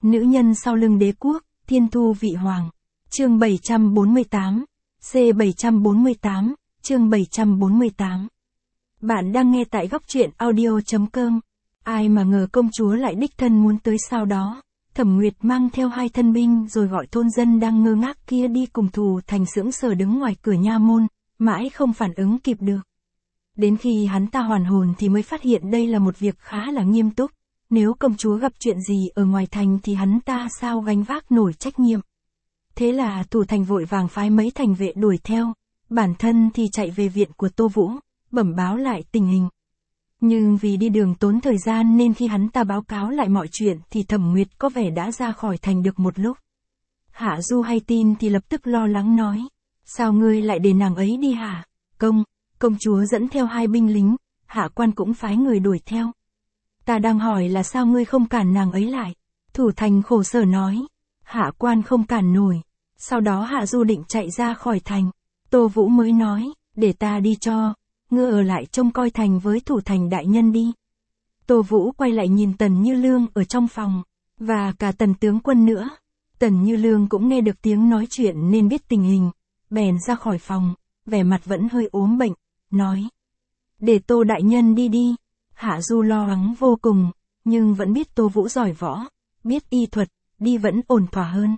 Nữ nhân sau lưng đế quốc, thiên thu vị hoàng. Chương 748. C748, chương 748. Bạn đang nghe tại góc truyện audio.com. Ai mà ngờ công chúa lại đích thân muốn tới sau đó. Thẩm Nguyệt mang theo 2 thân binh rồi gọi thôn dân đang ngơ ngác kia đi cùng Thủ Thành sững sờ đứng ngoài cửa nha môn, mãi không phản ứng kịp được. Đến khi hắn ta hoàn hồn thì mới phát hiện đây là một việc khá là nghiêm túc. Nếu công chúa gặp chuyện gì ở ngoài thành thì hắn ta sao gánh vác nổi trách nhiệm. Thế là Thủ Thành vội vàng phái mấy thành vệ đuổi theo, bản thân thì chạy về viện của Tô Vũ, bẩm báo lại tình hình. Nhưng vì đi đường tốn thời gian nên khi hắn ta báo cáo lại mọi chuyện thì Thẩm Nguyệt có vẻ đã ra khỏi thành được một lúc. Hạ Du hay tin thì lập tức lo lắng nói, sao ngươi lại để nàng ấy đi hả? Công chúa dẫn theo 2 binh lính, hạ quan cũng phái người đuổi theo. Ta đang hỏi là sao ngươi không cản nàng ấy lại? Thủ Thành khổ sở nói, hạ quan không cản nổi. Sau đó Hạ Du định chạy ra khỏi thành. Tô Vũ mới nói, để ta đi cho, ngươi ở lại trông coi thành với Thủ Thành đại nhân đi. Tô Vũ quay lại nhìn Tần Như Lương ở trong phòng, và cả Tần tướng quân nữa. Tần Như Lương cũng nghe được tiếng nói chuyện nên biết tình hình, bèn ra khỏi phòng, vẻ mặt vẫn hơi ốm bệnh, nói, để Tô đại nhân đi đi. Hạ Du lo lắng vô cùng, nhưng vẫn biết Tô Vũ giỏi võ, biết y thuật, đi vẫn ổn thỏa hơn.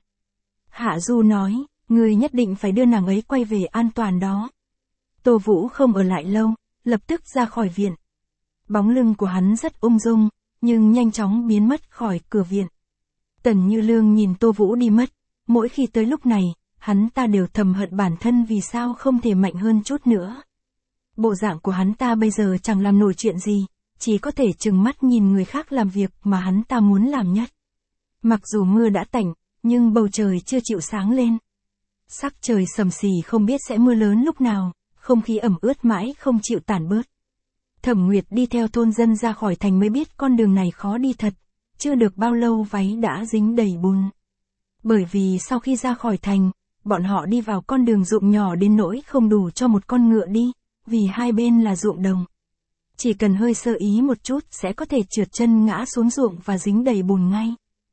Hạ Du nói, ngươi nhất định phải đưa nàng ấy quay về an toàn đó. Tô Vũ không ở lại lâu, lập tức ra khỏi viện. Bóng lưng của hắn rất ung dung, nhưng nhanh chóng biến mất khỏi cửa viện. Tần Như Lương nhìn Tô Vũ đi mất, mỗi khi tới lúc này, hắn ta đều thầm hận bản thân vì sao không thể mạnh hơn chút nữa. Bộ dạng của hắn ta bây giờ chẳng làm nổi chuyện gì, chỉ có thể trừng mắt nhìn người khác làm việc mà hắn ta muốn làm nhất. Mặc dù mưa đã tạnh, nhưng bầu trời chưa chịu sáng lên. Sắc trời sầm sì không biết sẽ mưa lớn lúc nào, không khí ẩm ướt mãi không chịu tản bớt. Thẩm Nguyệt đi theo thôn dân ra khỏi thành mới biết con đường này khó đi thật, chưa được bao lâu váy đã dính đầy bùn. Bởi vì sau khi ra khỏi thành, bọn họ đi vào con đường ruộng nhỏ đến nỗi không đủ cho một con ngựa đi, vì hai bên là ruộng đồng. Chỉ cần hơi sơ ý một chút sẽ có thể trượt chân ngã xuống ruộng và dính đầy bùn ngay.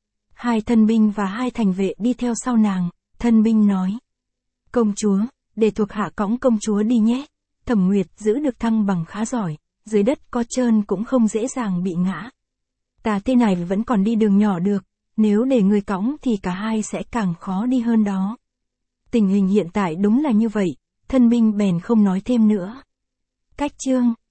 2 thân binh và 2 thành vệ đi theo sau nàng, thân binh nói. Công chúa, để thuộc hạ cõng công chúa đi nhé. Thẩm Nguyệt giữ được thăng bằng khá giỏi, dưới đất có trơn cũng không dễ dàng bị ngã. Ta thế này vẫn còn đi đường nhỏ được, nếu để người cõng thì cả hai sẽ càng khó đi hơn đó. Tình hình hiện tại đúng là như vậy, thân binh bèn không nói thêm nữa. Cách chương